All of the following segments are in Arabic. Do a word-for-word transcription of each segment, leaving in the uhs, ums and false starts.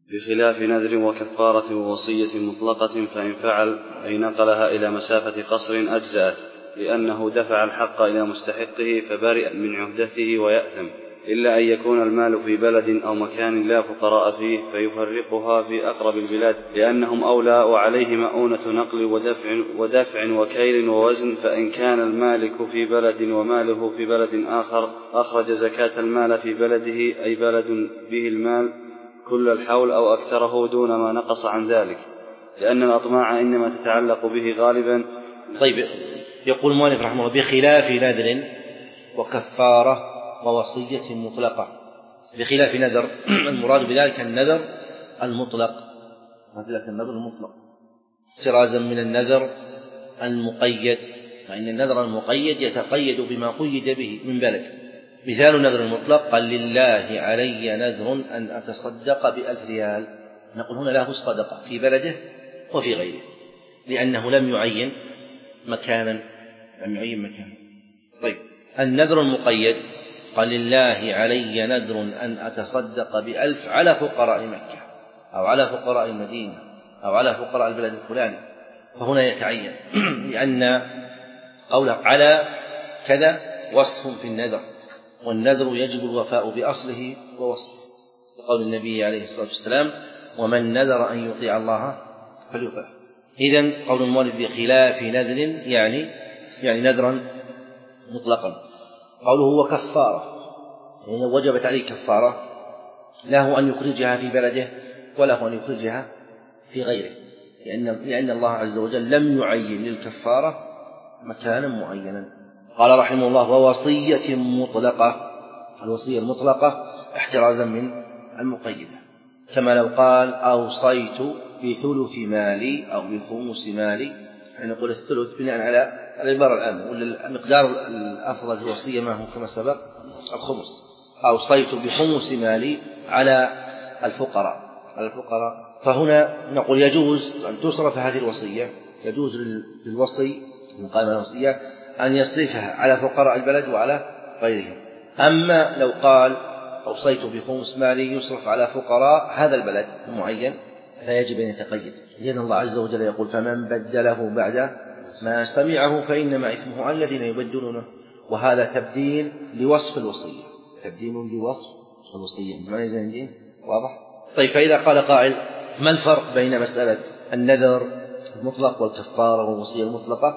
بخلاف نذر وكفارة ووصية مطلقة، فإن فعل أي نقلها إلى مسافة قصر أجزأت، لأنه دفع الحق إلى مستحقه فبرئ من عهدته ويأثم، إلا أن يكون المال في بلد أو مكان لا فقراء فيه فيفرقها في أقرب البلاد، لأنهم أولى وعليه مؤونة نقل ودفع, ودفع وكيل ووزن. فإن كان المالك في بلد وماله في بلد آخر أخرج زكاة المال في بلده، أي بلد به المال كل الحول أو أكثره دون ما نقص عن ذلك، لأن الأطماع إنما تتعلق به غالبا. طيب، يقول المؤلف رحمه الله: بخلاف نذر وكفارة ووصية مطلقة. بخلاف نذر المراد بذلك النذر المطلق، هذا النذر المطلق احترازا من النذر المقيد، فإن النذر المقيد يتقيد بما قيد به من بلد. مثال النذر المطلق: قال لله علي نذر أن أتصدق بألف ريال، نقول هنا له الصدقة في بلده وفي غيره، لأنه لم يعين مكانا لم يعين مكانا. طيب، النذر المقيد: قال لله علي نذر أن أتصدق بألف على فقراء مكة أو على فقراء المدينة أو على فقراء البلد الفلاني، فهنا يتعين لأن قوله على كذا وصف في النذر، والنذر يجب الوفاء بأصله ووصفه، لقول النبي عليه الصلاة والسلام: ومن نذر أن يطيع الله فليطعه. إذن قول المؤلف بخلاف نذر يعني يعني نذرا مطلقا. قوله وكفارة، يعني وجبت عليه كفارة، له أن يخرجها في بلده وله أن يخرجها في غيره، لأن, لأن الله عز وجل لم يعين للكفارة مكانا معينا. قال رحمه الله: ووصية مطلقة. الوصية المطلقة احترازا من المقيدة، كما لو قال أوصيت بثلث مالي أو بخمس مالي، يعني نقول الثلث بناء على العبارة الآن، والمقدار الأفضل الوصية ما هو كما سبق الخمس. أوصيت بخمس مالي على الفقراء على الفقراء فهنا نقول يجوز أن تصرف هذه الوصية، يجوز للوصي من قائمة الوصية أن يصرفها على فقراء البلد وعلى غيرهم. أما لو قال أوصيت بخمس مالي يصرف على فقراء هذا البلد المعين فيجب أن يتقيد، لأن الله عز وجل يقول: فمن بدله بعد ما سمعه فإنما إثمه على الذين يبدلونه. وهذا تبديل لوصف الوصية، تبديل لوصف الوصية. واضح؟ طيب، فإذا قال قائل: ما الفرق بين مسألة النذر المطلق والكفارة والوصية المطلقة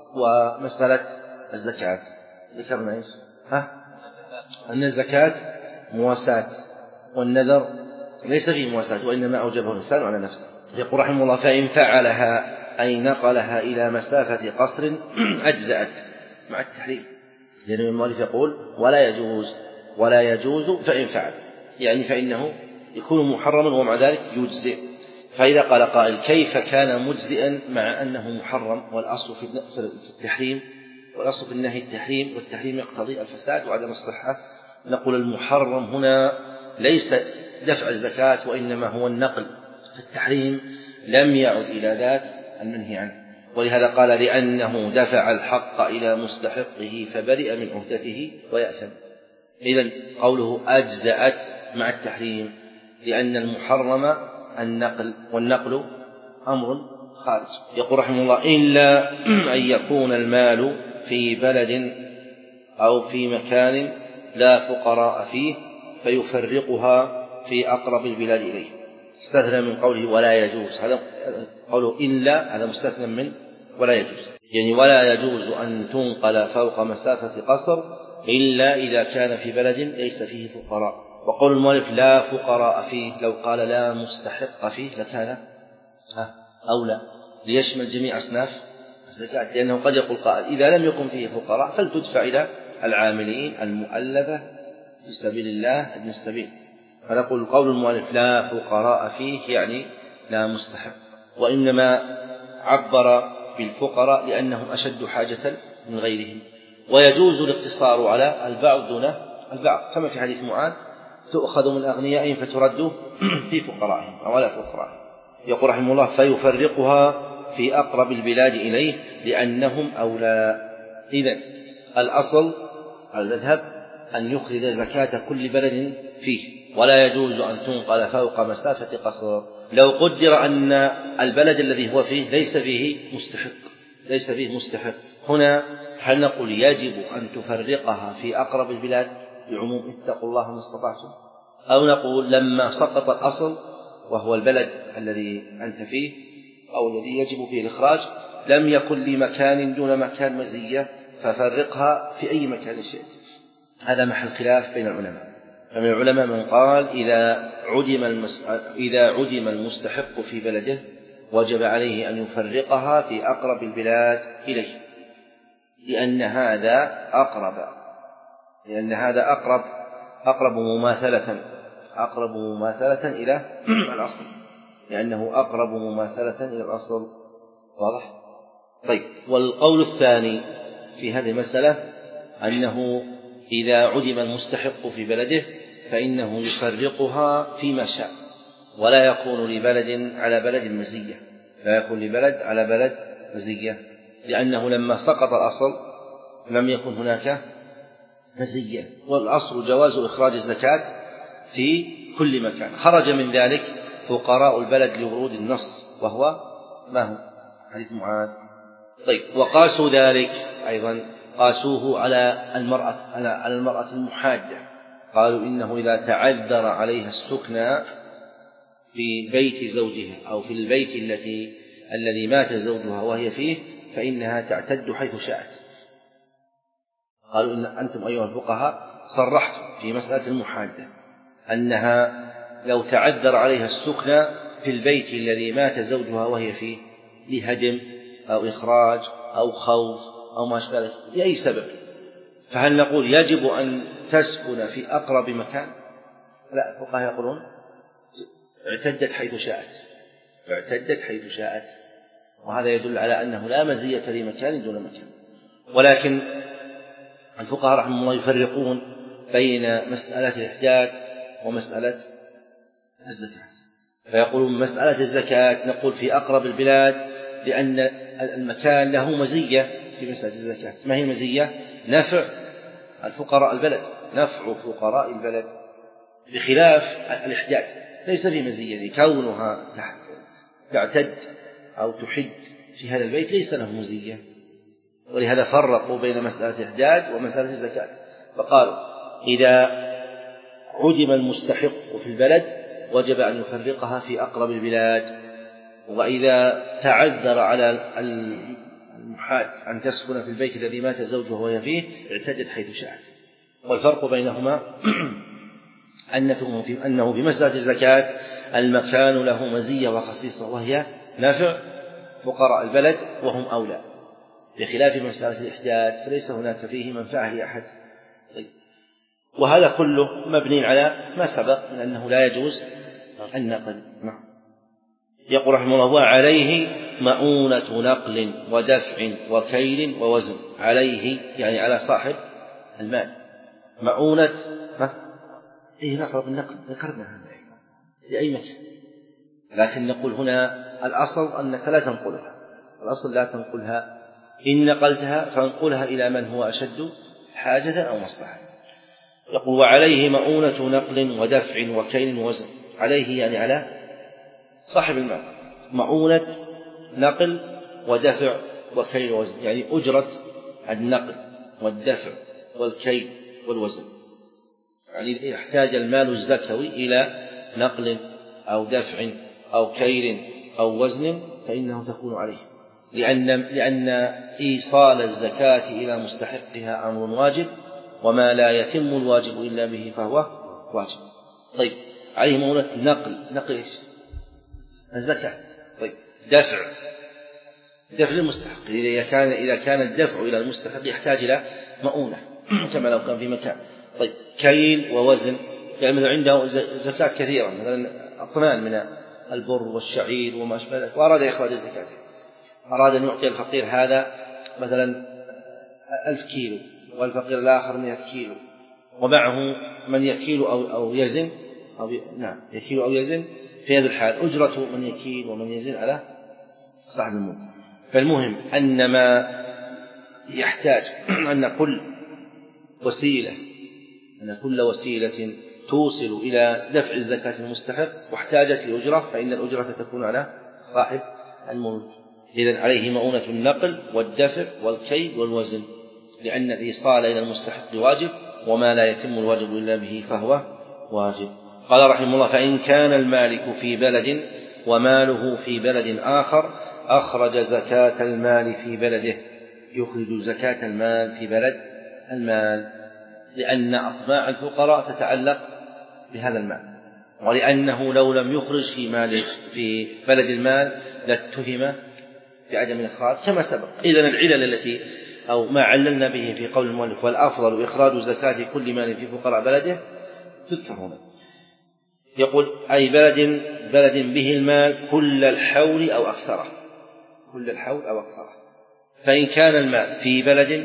ومسألة الزكاة؟ ذكرنا إيش؟ ها؟ أن الزكاة مواساة، والنذر ليس فيه مواساة، وإنما أوجبه الإنسان على نفسه. يقول رحمه الله: فإن فعلها أي نقلها إلى مسافة قصر أجزأت مع التحريم، لأن المؤلف يقول: ولا يجوز ولا يجوز فإن فعل، يعني فإنه يكون محرما ومع ذلك يجزئ. فإذا قال قائل: كيف كان مجزئا مع أنه محرم؟ والأصل في التحريم والأصل في النهي التحريم، والتحريم يقتضي الفساد وعدم الصحة. نقول: المحرم هنا ليس دفع الزكاة وإنما هو النقل، فالتحريم لم يعد إلى ذات المنهي عنه، ولهذا قال: لأنه دفع الحق إلى مستحقه فبرئ من عهدته ويأثم. إذن قوله أجزأت مع التحريم، لأن المحرم النقل، والنقل أمر خارج. يقول رحمه الله: إلا أن يكون المال في بلد أو في مكان لا فقراء فيه فيفرقها في أقرب البلاد إليه. استثنى من قوله ولا يجوز، هذا قوله إلا، هذا مستثنى من ولا يجوز، يعني ولا يجوز أن تنقل فوق مسافة قصر إلا إذا كان في بلد ليس فيه فقراء. وقول المؤلف لا فقراء فيه، لو قال لا مستحق فيه لكان أولى ليشمل جميع أصناف الزكاة، لأنه قد يقول قائل: إذا لم يكن فيه فقراء فلتدفع إلى العاملين المؤلفة في سبيل الله ابن السبيل. فنقول قول المؤلف لا فقراء فيه يعني لا مستحق، وإنما عبر بالفقراء لأنهم أشد حاجة من غيرهم. ويجوز الاقتصار على البعض دون البعض، كما في حديث معاذ: تؤخذ من أغنيائهم فترد في فقرائهم أو على فقرائهم. يقول رحمه الله: فيفرقها في أقرب البلاد إليه لأنهم أولى. إذن الأصل المذهب أن يخرج زكاة كل بلد فيه، ولا يجوز أن تنقل فوق مسافة قصر. لو قدر أن البلد الذي هو فيه ليس فيه مستحق ليس فيه مستحق هنا هل نقول يجب أن تفرقها في أقرب البلاد بعموم اتقوا الله ما استطعتم، أو نقول لما سقط الأصل وهو البلد الذي أنت فيه أو الذي يجب فيه الإخراج لم يكن لمكان دون مكان مزية ففرقها في أي مكان شئت؟ هذا محل خلاف بين العلماء. فمن العلماء من قال إذا عدم المس... إذا عدم المستحق في بلده وجب عليه أن يفرقها في أقرب البلاد إليه، لأن هذا أقرب لأن هذا أقرب أقرب مماثلة أقرب مماثلة إلى الأصل، لأنه أقرب مماثلة إلى الأصل. واضح؟ طيب، والقول الثاني في هذه المسألة أنه إذا عدم المستحق في بلده فإنه يفرقها فيما شاء، ولا يكون لبلد على بلد مزية لا يكون لبلد على بلد مزية لأنه لما سقط الأصل لم يكن هناك مزية، والأصل جواز إخراج الزكاة في كل مكان. خرج من ذلك فقراء البلد لورود النص وهو ما هو حديث معاذ. طيب، وقاسوا ذلك أيضا قاسوه على المرأة على المرأة المحاجة، قالوا إنه إذا تعذر عليها السكنى في بيت زوجها أو في البيت التي الذي مات زوجها وهي فيه فإنها تعتد حيث شاءت. قالوا إن أنتم أيها الفقهاء صرحتم في مسألة المحاجة أنها لو تعذر عليها السكنى في البيت الذي مات زوجها وهي فيه لهدم أو إخراج أو خوف أو ما أشبه ذلك لأي سبب، فهل نقول يجب أن تسكن في أقرب مكان؟ لا، الفقهاء يقولون اعتدت حيث شاءت اعتدت حيث شاءت وهذا يدل على أنه لا مزية لمكان دون مكان. ولكن الفقهاء رحمه الله يفرقون بين مسألة الإحداث ومسألة الزكاة، فيقولون مسألة الزكاة نقول في أقرب البلاد لأن المكان له مزية في مسألة الزكاة. ما هي المزية؟ نفع الفقراء البلد نفع فقراء البلد، بخلاف الإحداث ليس في مزية كونها تعتد أو تحد في هذا البيت ليس له مزية، ولهذا فرقوا بين مسألة الإحداث ومسألة الزكاة، فقالوا إذا عدم المستحق في البلد وجب أن يفرقها في أقرب البلاد، وإذا تعذر على المحاج أن تسكن في البيت الذي مات زوجها وهي فيه اعتدت حيث شاءت. والفرق بينهما أنه في مسألة الزكاة المكان له مزية وخصيصة وهي نفع فقراء البلد وهم أولى، بخلاف مسألة الإحداث فليس هناك فيه منفعة لأحد. وهذا كله مبني على ما سبق من أنه لا يجوز النقل. يقول رحمه الله وعليه مؤونة نقل ودفع وكيل ووزن. عليه يعني على صاحب المال. مؤونة ما إيه نقل بالنقل ذكرنا هذا لأي مكان، لكن نقول هنا الأصل أنك لا تنقلها الأصل لا تنقلها إن نقلتها فانقلها إلى من هو أشد حاجة أو مصلحة. يقول وعليه مؤونة نقل ودفع وكيل ووزن. عليه يعني على صاحب المال مؤونة نقل ودفع وكيل ووزن، يعني أجرة النقل والدفع والكيل والوزن، يعني يحتاج المال الزكوي إلى نقل أو دفع أو كيل أو وزن فإنه تكون عليه، لأن, لأن إيصال الزكاة إلى مستحقها أمر واجب، وما لا يتم الواجب إلا به فهو واجب. طيب عليه مؤونة نقل نقل إيش؟ الزكاة. طيب دفع دفع للمستحق، إذا كان إذا كان الدفع إلى المستحق يحتاج إلى مؤونة كما لو كان في مكان. طيب كيل ووزن، يعني مثلا عنده زكاة كثيرة مثلا أطنان من البر والشعير وما أشبه ذلك وأراد إخراج الزكاة، أراد أن يعطي الفقير هذا مثلا ألف كيلو والفقير الآخر مئة كيلو ومعه من يكيل أو, أو يزن أو ي... نعم يكيل أو يزن، في هذا الحال أجرة من يكيل ومن يزن على صاحب الملك. فالمهم أن ما يحتاج أن كل وسيلة أن كل وسيلة توصل إلى دفع الزكاة المستحق واحتاجت لأجرة فإن الأجرة تكون على صاحب الملك. إذن عليه مؤونة النقل والدفع والكيل والوزن، لأن الإيصال إلى المستحق واجب، وما لا يتم الواجب إلا به فهو واجب. قال رحمه الله: فإن كان المالك في بلد وماله في بلد آخر أخرج زكاة المال في بلده. يخرج زكاة المال في بلد المال، لأن أطماع الفقراء تتعلق بهذا المال، ولأنه لو لم يخرج في مال في بلد المال لاتهم بعدم الإخراج كما سبق. إذن العلل التي أو ما عللنا به في قول المؤلف والأفضل إخراج زكاة كل مال في فقراء بلده تذكر هنا. يقول: أي بلد بلد به المال كل الحول أو أكثره، كل الحول أو أكثره. فإن كان المال في بلد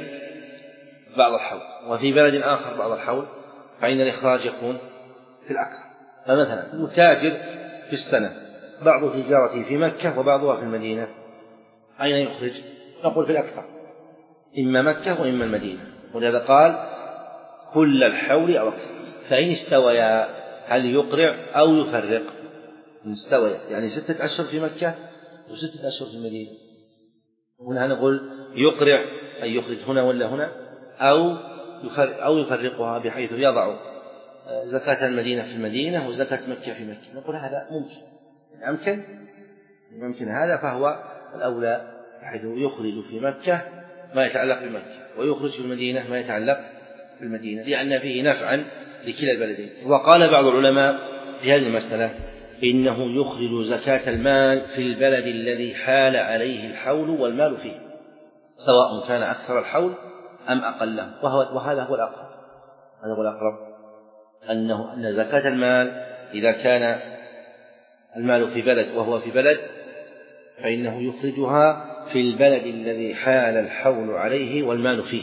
بعض الحول وفي بلد آخر بعض الحول فإن الإخراج يكون في الأكثر. فمثلا يتاجر في السنة بعض تجارته في مكة وبعضها في المدينة، أين يخرج؟ نقول في الأكثر، إما مكة وإما المدينة، ولهذا قال كل الحول أو أكثر. فإن استويا هل يقرع أو يفرق؟ إن استويا يعني ستة أشهر في مكة وستة أشهر في المدينة، هنا نقول يقرع أي يخرج هنا ولا هنا، أو يفرق أو يفرقها بحيث يضع زكاة المدينة في المدينة وزكاة مكة في مكة. نقول هذا ممكن أمكن ممكن هذا فهو الأولى، بحيث يخرج في مكة ما يتعلق بمكة ويخرج في المدينة ما يتعلق بالمدينة، لأن فيه نفعا لكلا البلدين. وقال بعض العلماء في هذه المسألة إنه يخرج زكاة المال في البلد الذي حال عليه الحول والمال فيه، سواء كان أكثر الحول أم أقله، وهو وهذا هو الأقرب. هذا هو الأقرب أنه أن زكاة المال إذا كان المال في بلد وهو في بلد فإنه يخرجها في البلد الذي حال الحول عليه والمال فيه،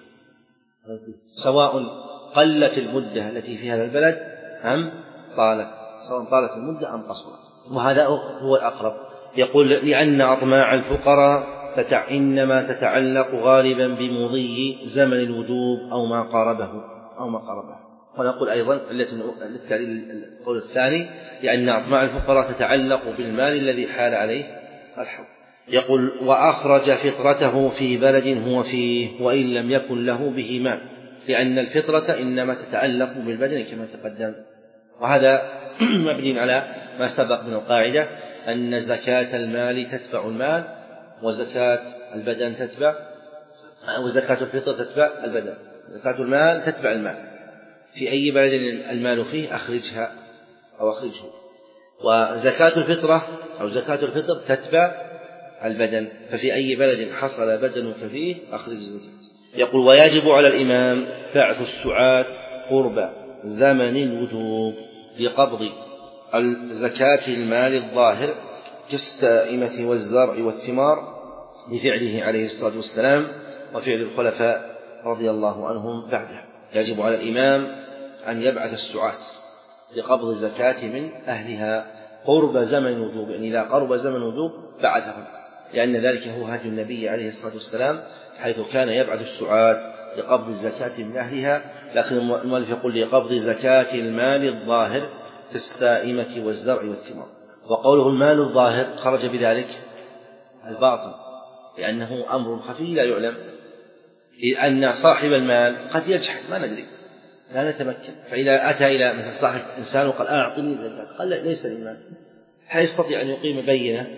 سواء قلت المدة التي في هذا البلد أم طالت، سواء طالت المدة أم قصرت، وهذا هو الأقرب. يقول: لأن أطماع الفقراء إنما تتعلق غالبا بمضي زمن الوجوب أو ما قاربه أو ما قاربه. ونقول أيضا القول الثاني لأن أطماع الفقراء تتعلق بالمال الذي حال عليه الحول. يقول: وأخرج فطرته في بلد هو فيه وإن لم يكن له به مال، لأن الفطرة إنما تتعلق بالبدن كما تقدم. وهذا مبني على ما سبق من القاعدة أن زكاة المال تتبع المال، وزكاة البدن تتبع وزكاة الفطر تتبع البدن. زكاة المال تتبع المال، في أي بلد المال فيه أخرجها أو أخرجه. وزكاة الفطرة أو زكاة الفطر تتبع البدن، ففي أي بلد حصل بدنك فيه أخرج الزكاة. يقول: ويجب على الإمام بعث السعاة قرب زمن الوجوب لقبض الزكاة المال الظاهر كالسائمة والزرع والثمار، لفعله عليه الصلاة والسلام وفعل الخلفاء رضي الله عنهم بعده. يجب على الإمام أن يبعث السعاة لقبض الزكاة من أهلها قرب زمن الوجوب، يعني إذا قرب زمن الوجوب بعثهم، لأن ذلك هو هدي النبي عليه الصلاة والسلام، حيث كان يبعث السعاة لقبض الزكاة من أهلها. لكن المؤلف يقول لقبض زكاة المال الظاهر كالسائمة والزرع والثمار. وقوله المال الظاهر خرج بذلك الباطن، لأنه أمر خفي لا يعلم، لأن صاحب المال قد يجحد ما ندري لا نتمكن، فإذا أتى إلى مثل صاحب إنسان وقال أعطني زكاة قال ليس للمال، حيستطيع أن يقيم بينة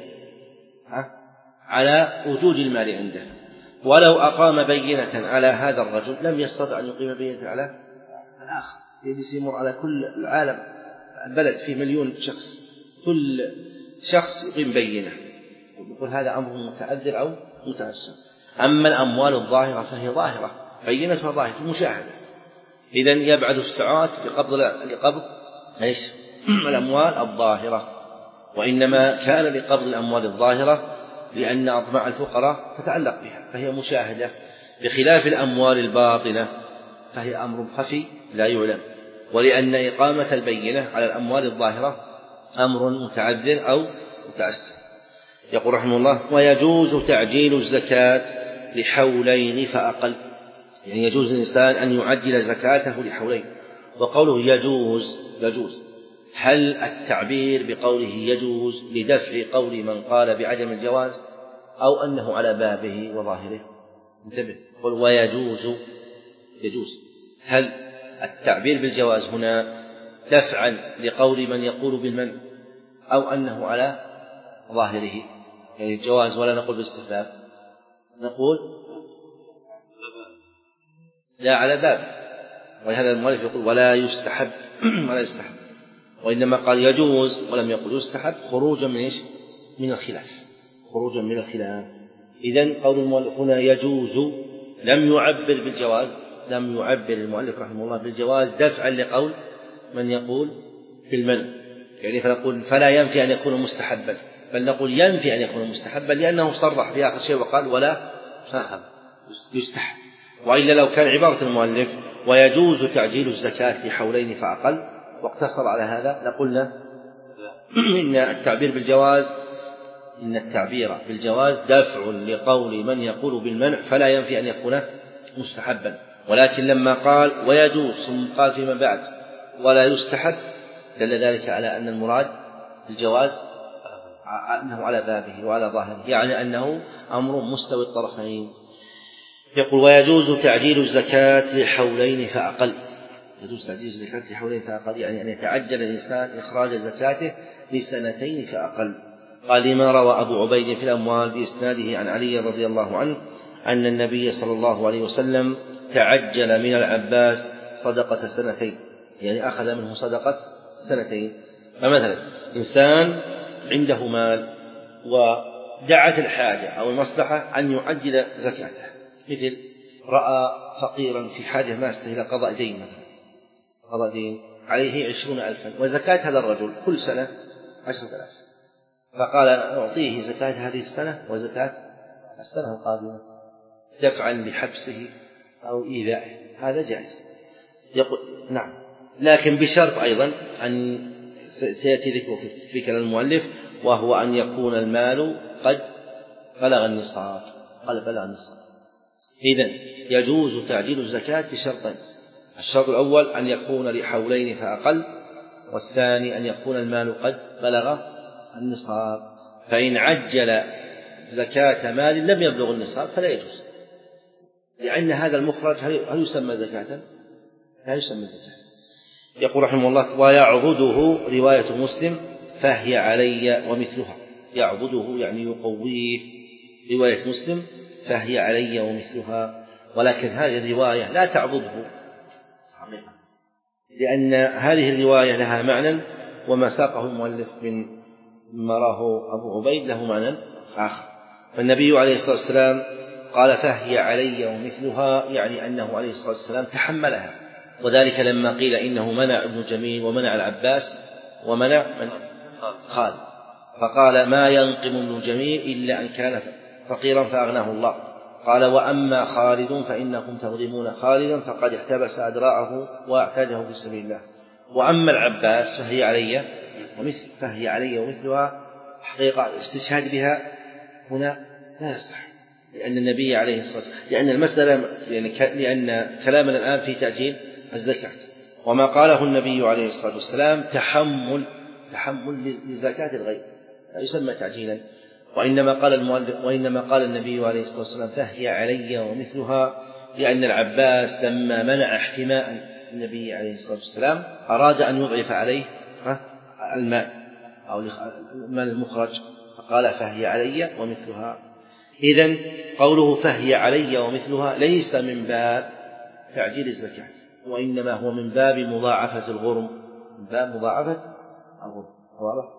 على وجود المال عنده. ولو أقام بينة على هذا الرجل لم يستطع أن يقيم بينة على الآخر، يجلس يمر على كل العالم، البلد فيه مليون شخص، كل شخص يقيم بينة، يقول هذا أمر متأذر أو متأسف. أما الأموال الظاهرة فهي ظاهرة، بينتها ظاهرة في المشاهدة. إذن يبعث السعاة لقبض لقبض ايش؟ الأموال الظاهرة، وإنما كان لقبض الأموال الظاهرة لأن أطماع الفقراء تتعلق بها فهي مشاهدة، بخلاف الأموال الباطنة فهي أمر خفي لا يعلم، ولأن إقامة البينة على الأموال الظاهرة أمر متعذر أو متأسف. يقول رحمه الله: ويجوز تعجيل الزكاة لحولين فأقل، يعني يجوز للإنسان أن يعجل زكاته لحولين. وقوله يجوز يجوز هل التعبير بقوله يجوز لدفع قول من قال بعدم الجواز أو أنه على بابه وظاهره؟ انتبه، قل ويجوز يجوز، هل التعبير بالجواز هنا دفعا لقول من يقول بالمنع أو أنه على ظاهره؟ يعني الجواز ولا نقول بالاستحباب، نقول لا على باب، ولهذا المؤلف يقول ولا يستحب ولا يستحب، وإنما قال يجوز ولم يقل يستحب خروجا من إيش؟ من الخلاف، خروجا من الخلاف. إذن قول المؤلف هنا يجوز لم يعبر بالجواز، لم يعبر المؤلف رحمه الله بالجواز دفعا لقول من يقول بالمنع، يعني فنقول فلا ينفي أن يكون مستحبا، بل نقول ينفي أن يكون مستحبا لأنه صرح في آخر شيء وقال ولا يستحب. وإلا لو كان عبارة المؤلف ويجوز تعجيل الزكاة لحولين فأقل واقتصر على هذا لقلنا إن التعبير بالجواز إن التعبير بالجواز دفع لقول من يقول بالمنع فلا ينفي أن يكون مستحبا. ولكن لما قال ويجوز ثم قال فيما بعد ولا يستحب دل ذلك على أن المراد الجواز أنه على بابه وعلى ظاهره، يعني أنه أمر مستوي الطرفين. يقول ويجوز تعجيل الزكاة لحولين فأقل، يجوز تعجيل الزكاة لحولين فأقل يعني أن يتعجل الإنسان إخراج زكاته لسنتين فأقل. قال لما روى أبو عبيد في الأموال بإسناده عن علي رضي الله عنه أن النبي صلى الله عليه وسلم تعجل من العباس صدقة سنتين، يعني أخذ منه صدقة سنتين. فمثلا إنسان عنده مال ودعت الحاجة أو المصلحة أن يعجل زكاته، مثل رأى فقيرا في حاجة ماسة إلى قضاء دين مثلا، قضاء دين عليه عشرون ألفا وزكاة هذا الرجل كل سنة عشرة آلاف، فقال أعطيه زكاة هذه السنة وزكاة السنة القادمة دفعا لحبسه أو إيذائه، هذا جائز. يقول نعم، لكن بشرط أيضا أن سيأتي ذكره في كلام المؤلف، وهو أن يكون المال قد بلغ النصاب، قد بلغ النصاب. إذن يجوز تعجيل الزكاة بشرطين، الشرط الأول أن يكون لحولين فأقل، والثاني أن يكون المال قد بلغ النصاب. فإن عجل زكاة مال لم يبلغ النصاب فلا يجوز، لأن هذا المخرج هل يسمى زكاة؟ لا يسمى زكاة. يقول رحمه الله ويعضده رواية مسلم فهي علي ومثلها، يعضده يعني يقويه، رواية مسلم فهي علي ومثلها. ولكن هذه الرواية لا تعضده حقيقة، لأن هذه الرواية لها معنى، وما ساقه المؤلف من ما راه أبو عبيد له معنى آخر. فالنبي عليه الصلاة والسلام قال فهي علي ومثلها، يعني أنه عليه الصلاة والسلام تحملها، وذلك لما قيل إنه منع ابن جميل ومنع العباس ومنع من خالد، فقال ما ينقم ابن جميل إلا أن كان فقيرا فأغناه الله، قال وأما خالد فإنكم تظلمون خالدا فقد احتبس أدراعه واعتاده في سبيل الله، وأما العباس فهي علي ومثل فهي علي ومثلها. حقيقة الاستشهاد بها هنا لا يصح، لأن النبي عليه الصلاة والسلام، لأن المسألة لأن كلامنا الآن في تعجيل الزكاة، وما قاله النبي عليه الصلاة والسلام تحمل تحمل لزكاة الغير لا يسمى تعجيلا، وإنما قال المؤلف وإنما قال النبي عليه الصلاة والسلام فهي علي ومثلها، لأن العباس لما منع احتماء النبي عليه الصلاة والسلام أراد أن يضعف عليه المال أو المال المخرج، فقال فهي علي ومثلها. إذن قوله فهي علي ومثلها ليس من باب تعجيل الزكاة، وإنما هو من باب مضاعفة الغرم، من باب مضاعفة الغرم. واضح؟